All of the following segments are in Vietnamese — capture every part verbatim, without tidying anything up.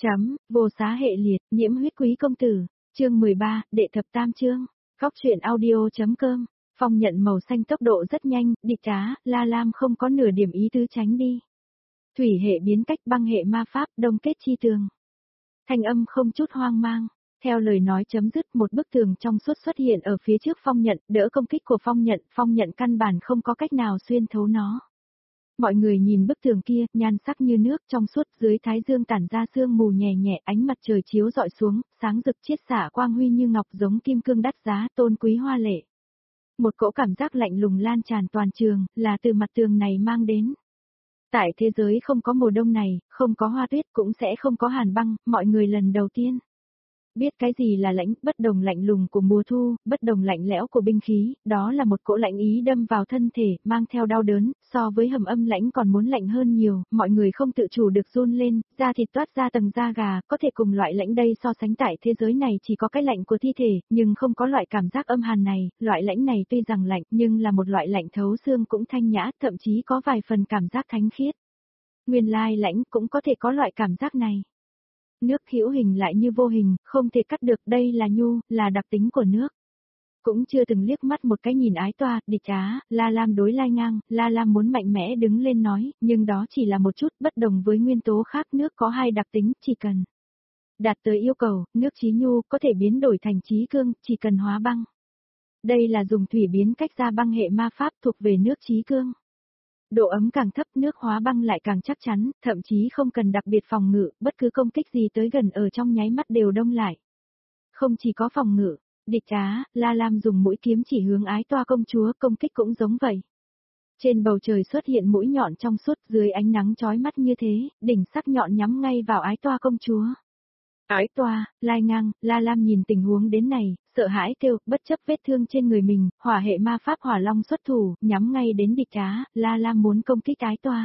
Chấm, vô xá hệ liệt, nhiễm huyết quý công tử, chương mười ba, đệ thập tam chương, góc truyện audio.com, Phong Nhận màu xanh tốc độ rất nhanh, địch trá, La Lam không có nửa điểm ý tứ tránh đi. Thủy hệ biến cách băng hệ ma pháp, đông kết chi tường. Thanh âm không chút hoang mang, theo lời nói chấm dứt một bức tường trong suốt xuất hiện ở phía trước Phong Nhận, đỡ công kích của Phong Nhận, Phong Nhận căn bản không có cách nào xuyên thấu nó. Mọi người nhìn bức tường kia, nhan sắc như nước trong suốt dưới thái dương tản ra sương mù nhẹ nhẹ, ánh mặt trời chiếu dọi xuống, sáng rực chiết xạ quang huy như ngọc giống kim cương đắt giá, tôn quý hoa lệ. Một cỗ cảm giác lạnh lùng lan tràn toàn trường, là từ mặt tường này mang đến. Tại thế giới không có mùa đông này, không có hoa tuyết cũng sẽ không có hàn băng, mọi người lần đầu tiên biết cái gì là lãnh, bất đồng lạnh lùng của mùa thu, bất đồng lạnh lẽo của binh khí, đó là một cỗ lạnh ý đâm vào thân thể, mang theo đau đớn, so với hầm âm lãnh còn muốn lạnh hơn nhiều, mọi người không tự chủ được run lên, da thịt toát ra tầng da gà, có thể cùng loại lãnh đây so sánh tại thế giới này chỉ có cái lạnh của thi thể, nhưng không có loại cảm giác âm hàn này, loại lãnh này tuy rằng lạnh, nhưng là một loại lạnh thấu xương cũng thanh nhã, thậm chí có vài phần cảm giác thánh khiết. Nguyên lai lãnh cũng có thể có loại cảm giác này. Nước hữu hình lại như vô hình, không thể cắt được, đây là nhu, là đặc tính của nước. Cũng chưa từng liếc mắt một cái nhìn ái toa, địch trá, La Lam đối lai ngang, La Lam muốn mạnh mẽ đứng lên nói, nhưng đó chỉ là một chút, bất đồng với nguyên tố khác, nước có hai đặc tính, chỉ cần đạt tới yêu cầu, nước trí nhu có thể biến đổi thành trí cương, chỉ cần hóa băng. Đây là dùng thủy biến cách ra băng hệ ma pháp thuộc về nước trí cương. Độ ấm càng thấp nước hóa băng lại càng chắc chắn, thậm chí không cần đặc biệt phòng ngự, bất cứ công kích gì tới gần ở trong nháy mắt đều đông lại. Không chỉ có phòng ngự, địch trá, La Lam dùng mũi kiếm chỉ hướng ái toa công chúa, công kích cũng giống vậy. Trên bầu trời xuất hiện mũi nhọn trong suốt, dưới ánh nắng chói mắt như thế, đỉnh sắc nhọn nhắm ngay vào ái toa công chúa. Ái toa, lai ngang, La Lam nhìn tình huống đến này, sợ hãi kêu, bất chấp vết thương trên người mình, hỏa hệ ma pháp hỏa long xuất thủ, nhắm ngay đến địch trá, La Lam muốn công kích ái toa.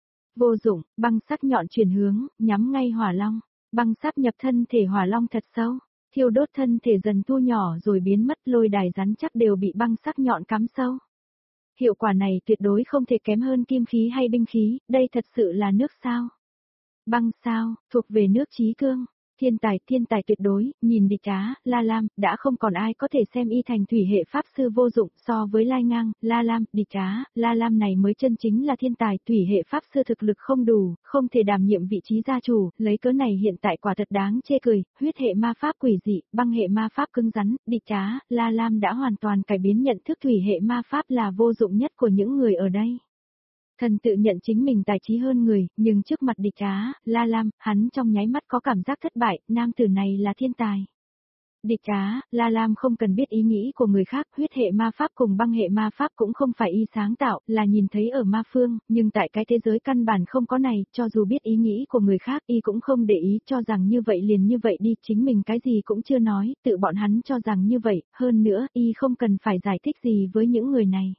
Vô dụng, băng sắc nhọn chuyển hướng, nhắm ngay hỏa long, băng sáp nhập thân thể hỏa long thật sâu, thiêu đốt thân thể dần thu nhỏ rồi biến mất, lôi đài rắn chắc đều bị băng sắc nhọn cắm sâu. Hiệu quả này tuyệt đối không thể kém hơn kim khí hay binh khí, đây thật sự là nước sao? Băng sao, thuộc về nước trí cương. Thiên tài, thiên tài tuyệt đối, nhìn địch trá, La Lam, đã không còn ai có thể xem y thành thủy hệ pháp sư vô dụng so với lai ngang, La Lam, địch trá, La Lam này mới chân chính là thiên tài, thủy hệ pháp sư thực lực không đủ, không thể đảm nhiệm vị trí gia chủ, lấy cớ này hiện tại quả thật đáng chê cười, huyết hệ ma pháp quỷ dị, băng hệ ma pháp cứng rắn, địch trá, La Lam đã hoàn toàn cải biến nhận thức thủy hệ ma pháp là vô dụng nhất của những người ở đây. Thần tự nhận chính mình tài trí hơn người, nhưng trước mặt địch trá, La Lam, hắn trong nháy mắt có cảm giác thất bại, nam tử này là thiên tài. Địch trá, La Lam không cần biết ý nghĩ của người khác, huyết hệ ma pháp cùng băng hệ ma pháp cũng không phải y sáng tạo, là nhìn thấy ở ma phương, nhưng tại cái thế giới căn bản không có này, cho dù biết ý nghĩ của người khác y cũng không để ý, cho rằng như vậy liền như vậy đi, chính mình cái gì cũng chưa nói, tự bọn hắn cho rằng như vậy, hơn nữa, y không cần phải giải thích gì với những người này.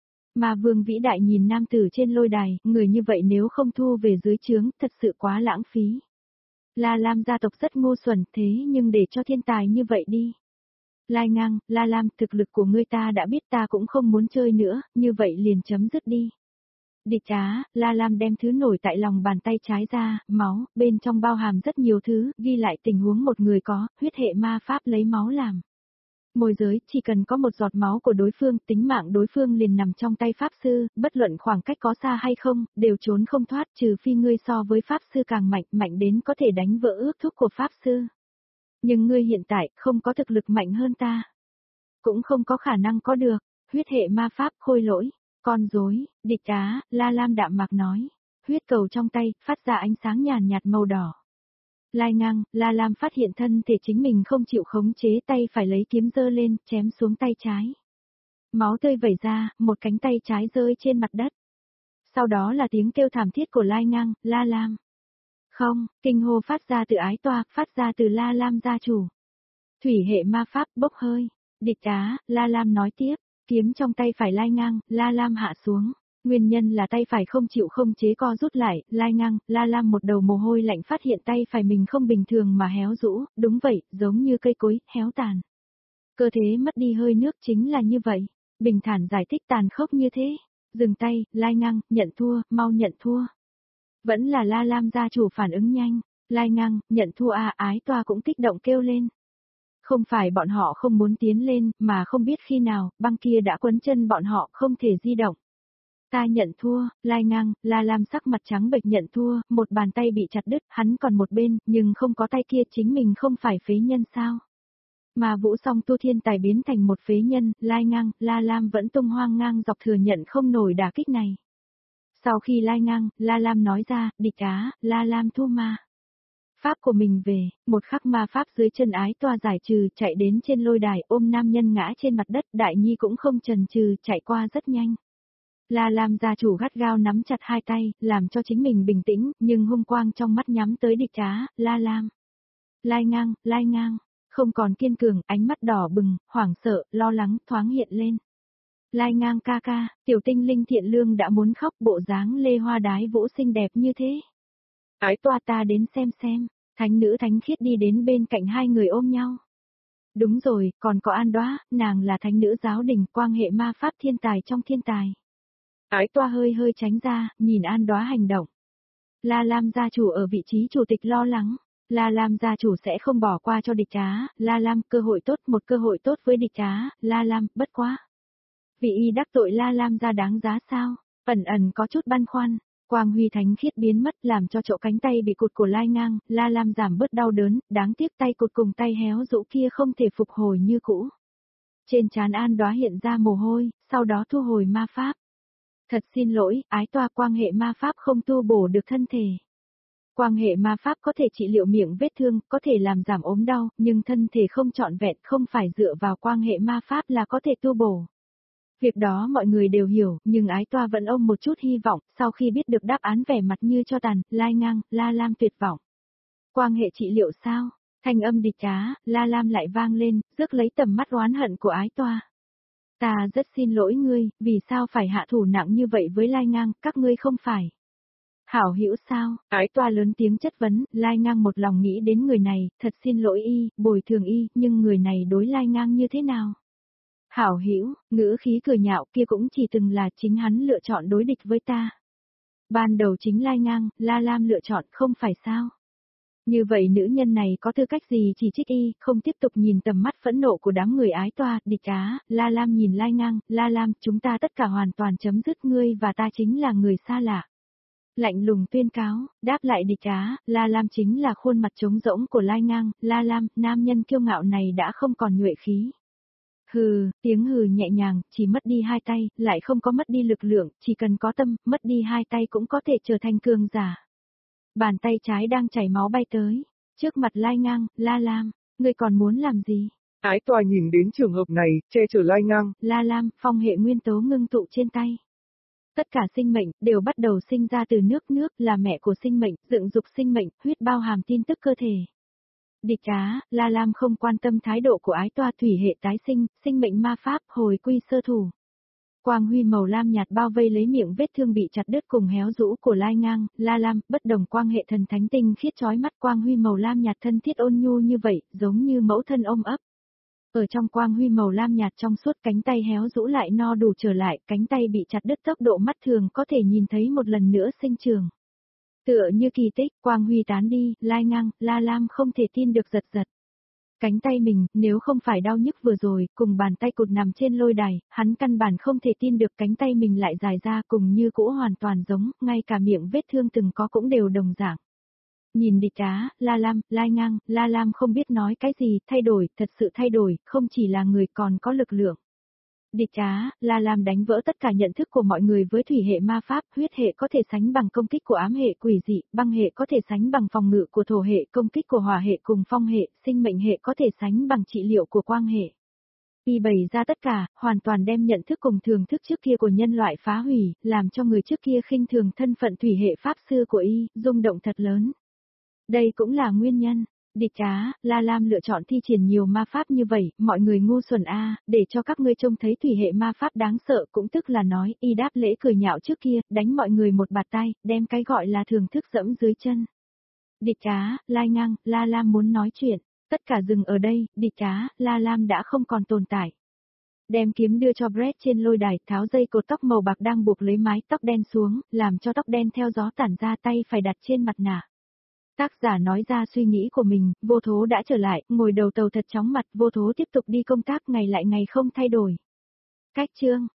Mà vương vĩ đại nhìn nam tử trên lôi đài, người như vậy nếu không thu về dưới trướng, thật sự quá lãng phí. La Lam gia tộc rất ngu xuẩn, thế nhưng để cho thiên tài như vậy đi. Lai ngang, La Lam, thực lực của ngươi ta đã biết, ta cũng không muốn chơi nữa, như vậy liền chấm dứt đi. Địch trá, La Lam đem thứ nổi tại lòng bàn tay trái ra, máu, bên trong bao hàm rất nhiều thứ, ghi lại tình huống một người có, huyết hệ ma pháp lấy máu làm. Môi giới, chỉ cần có một giọt máu của đối phương, tính mạng đối phương liền nằm trong tay pháp sư, bất luận khoảng cách có xa hay không, đều trốn không thoát, trừ phi ngươi so với pháp sư càng mạnh, mạnh đến có thể đánh vỡ ước thúc của pháp sư. Nhưng ngươi hiện tại không có thực lực mạnh hơn ta. Cũng không có khả năng có được, huyết hệ ma pháp khôi lỗi, con rối, địch trá, La Lam đạm mạc nói, huyết cầu trong tay, phát ra ánh sáng nhàn nhạt màu đỏ. Lai ngang, La Lam phát hiện thân thể chính mình không chịu khống chế, tay phải lấy kiếm giơ lên, chém xuống tay trái. Máu tươi vẩy ra, một cánh tay trái rơi trên mặt đất. Sau đó là tiếng kêu thảm thiết của Lai ngang, La Lam. Không, kinh hô phát ra từ ái toa, phát ra từ La Lam gia chủ. Thủy hệ ma pháp bốc hơi, địch trá, La Lam nói tiếp, kiếm trong tay phải Lai ngang, La Lam hạ xuống. Nguyên nhân là tay phải không chịu không chế co rút lại, Lai ngang, La Lam một đầu mồ hôi lạnh phát hiện tay phải mình không bình thường mà héo rũ, đúng vậy, giống như cây cối, héo tàn. Cơ thể mất đi hơi nước chính là như vậy, bình thản giải thích tàn khốc như thế. Dừng tay, Lai ngang, nhận thua, mau nhận thua. Vẫn là La Lam gia chủ phản ứng nhanh, Lai Ngang, nhận thua a, Ái Toa cũng kích động kêu lên. Không phải bọn họ không muốn tiến lên, mà không biết khi nào, băng kia đã quấn chân bọn họ, không thể di động. Ta nhận thua, Lai Ngang, La Lam sắc mặt trắng bệch nhận thua, một bàn tay bị chặt đứt, hắn còn một bên, nhưng không có tay kia, chính mình không phải phế nhân sao? Mà Vũ Song Tu thiên tài biến thành một phế nhân, Lai Ngang, La Lam vẫn tung hoang ngang dọc thừa nhận không nổi đả kích này. Sau khi Lai Ngang, La Lam nói ra, địch á, La Lam thu ma pháp của mình về, một khắc ma pháp dưới chân Ái Toa giải trừ, chạy đến trên lôi đài, ôm nam nhân ngã trên mặt đất, Đại Nhi cũng không chần chừ, chạy qua rất nhanh. La Lam gia chủ gắt gao nắm chặt hai tay, làm cho chính mình bình tĩnh, nhưng hung quang trong mắt nhắm tới địch trá, La Lam. Lai Ngang, Lai Ngang, không còn kiên cường, ánh mắt đỏ bừng, hoảng sợ, lo lắng, thoáng hiện lên. Lai Ngang ca ca, tiểu tinh linh thiện lương đã muốn khóc, bộ dáng lê hoa đái vũ xinh đẹp như thế. Ái Toa ta đến xem xem, thánh nữ thánh khiết đi đến bên cạnh hai người ôm nhau. Đúng rồi, còn có An Đóa, nàng là thánh nữ giáo đình, quan hệ ma pháp thiên tài trong thiên tài. Ái Toa hơi hơi tránh ra, nhìn An Đóa hành động. La Lam gia chủ ở vị trí chủ tịch lo lắng, La Lam gia chủ sẽ không bỏ qua cho địch trá, La Lam cơ hội tốt, một cơ hội tốt với địch trá, La Lam, bất quá. Vị y đắc tội La Lam gia đáng giá sao? Ẩn ẩn có chút băn khoăn. Quang huy thánh khiết biến mất làm cho chỗ cánh tay bị cụt của Lai Ngang, La Lam giảm bớt đau đớn, đáng tiếc tay cụt cùng tay héo rũ kia không thể phục hồi như cũ. Trên trán An Đóa hiện ra mồ hôi, sau đó thu hồi ma pháp. Thật xin lỗi, Ái Toa, quan hệ ma pháp không tu bổ được thân thể. Quan hệ ma pháp có thể trị liệu miệng vết thương, có thể làm giảm ốm đau, nhưng thân thể không trọn vẹn, không phải dựa vào quan hệ ma pháp là có thể tu bổ. Việc đó mọi người đều hiểu, nhưng Ái Toa vẫn ôm một chút hy vọng, sau khi biết được đáp án vẻ mặt như cho tàn, Lai Ngang, La Lam tuyệt vọng. Quan hệ trị liệu sao? Thanh âm địch trá, La Lam lại vang lên, rước lấy tầm mắt oán hận của Ái Toa. Ta rất xin lỗi ngươi, vì sao phải hạ thủ nặng như vậy với Lai Ngang, các ngươi không phải. Hảo hữu sao? Ái Toa lớn tiếng chất vấn, Lai Ngang một lòng nghĩ đến người này, thật xin lỗi y, bồi thường y, nhưng người này đối Lai Ngang như thế nào? Hảo hữu, ngữ khí cười nhạo kia cũng chỉ từng là chính hắn lựa chọn đối địch với ta. Ban đầu chính Lai Ngang, La Lam lựa chọn không phải sao. Như vậy nữ nhân này có tư cách gì chỉ trích y, không tiếp tục nhìn tầm mắt phẫn nộ của đám người Ái Toa, địch trá, La Lam nhìn Lai Ngang, La Lam, chúng ta tất cả hoàn toàn chấm dứt, ngươi và ta chính là người xa lạ. Lạnh lùng tuyên cáo, đáp lại địch trá, La Lam chính là khuôn mặt trống rỗng của Lai Ngang, La Lam, nam nhân kiêu ngạo này đã không còn nhuệ khí. Hừ, tiếng hừ nhẹ nhàng, chỉ mất đi hai tay, lại không có mất đi lực lượng, chỉ cần có tâm, mất đi hai tay cũng có thể trở thành cường giả. Bàn tay trái đang chảy máu bay tới, trước mặt Lai Ngang, La Lam, ngươi còn muốn làm gì? Ái Toa nhìn đến trường hợp này, che chở Lai Ngang. La Lam, phong hệ nguyên tố ngưng tụ trên tay. Tất cả sinh mệnh, đều bắt đầu sinh ra từ nước, nước là mẹ của sinh mệnh, dựng dục sinh mệnh, huyết bao hàm tin tức cơ thể. Địch trá, La Lam không quan tâm thái độ của Ái Toa, thủy hệ tái sinh, sinh mệnh ma pháp, hồi quy sơ thủ. Quang huy màu lam nhạt bao vây lấy miệng vết thương bị chặt đứt cùng héo rũ của Lai Ngang, La Lam, bất đồng quang hệ thần thánh tinh khiết chói mắt, quang huy màu lam nhạt thân thiết ôn nhu như vậy, giống như mẫu thân ôm ấp. Ở trong quang huy màu lam nhạt trong suốt, cánh tay héo rũ lại no đủ trở lại, cánh tay bị chặt đứt tốc độ mắt thường có thể nhìn thấy một lần nữa sinh trường. Tựa như kỳ tích, quang huy tán đi, Lai Ngang, La Lam không thể tin được giật giật. Cánh tay mình, nếu không phải đau nhức vừa rồi, cùng bàn tay cụt nằm trên lôi đài, hắn căn bản không thể tin được cánh tay mình lại dài ra cùng như cũ hoàn toàn giống, ngay cả miệng vết thương từng có cũng đều đồng dạng. Nhìn địch trá, La Lam, Lai Ngang, La Lam không biết nói cái gì, thay đổi, thật sự thay đổi, không chỉ là người còn có lực lượng. Địch trá, La Lam đánh vỡ tất cả nhận thức của mọi người với thủy hệ ma pháp, huyết hệ có thể sánh bằng công kích của ám hệ quỷ dị, băng hệ có thể sánh bằng phòng ngự của thổ hệ, công kích của hỏa hệ cùng phong hệ, sinh mệnh hệ có thể sánh bằng trị liệu của quang hệ. Y bày ra tất cả, hoàn toàn đem nhận thức cùng thường thức trước kia của nhân loại phá hủy, làm cho người trước kia khinh thường thân phận thủy hệ pháp sư của Y, rung động thật lớn. Đây cũng là nguyên nhân. Địch trá, La Lam lựa chọn thi triển nhiều ma pháp như vậy, mọi người ngu xuẩn a, để cho các ngươi trông thấy thủy hệ ma pháp đáng sợ, cũng tức là nói, Y đáp lễ cười nhạo trước kia, đánh mọi người một bạt tay, đem cái gọi là thường thức dẫm dưới chân. Địch trá, Lai Ngang, La Lam muốn nói chuyện, tất cả dừng ở đây, địch trá, La Lam đã không còn tồn tại. Đem kiếm đưa cho Brett trên lôi đài, tháo dây cột tóc màu bạc đang buộc lấy mái tóc đen xuống, làm cho tóc đen theo gió tản ra, tay phải đặt trên mặt nạ. Tác giả nói ra suy nghĩ của mình, Vô Thố đã trở lại, ngồi đầu tàu thật chóng mặt, Vô Thố tiếp tục đi công tác ngày lại ngày không thay đổi. Cách chương,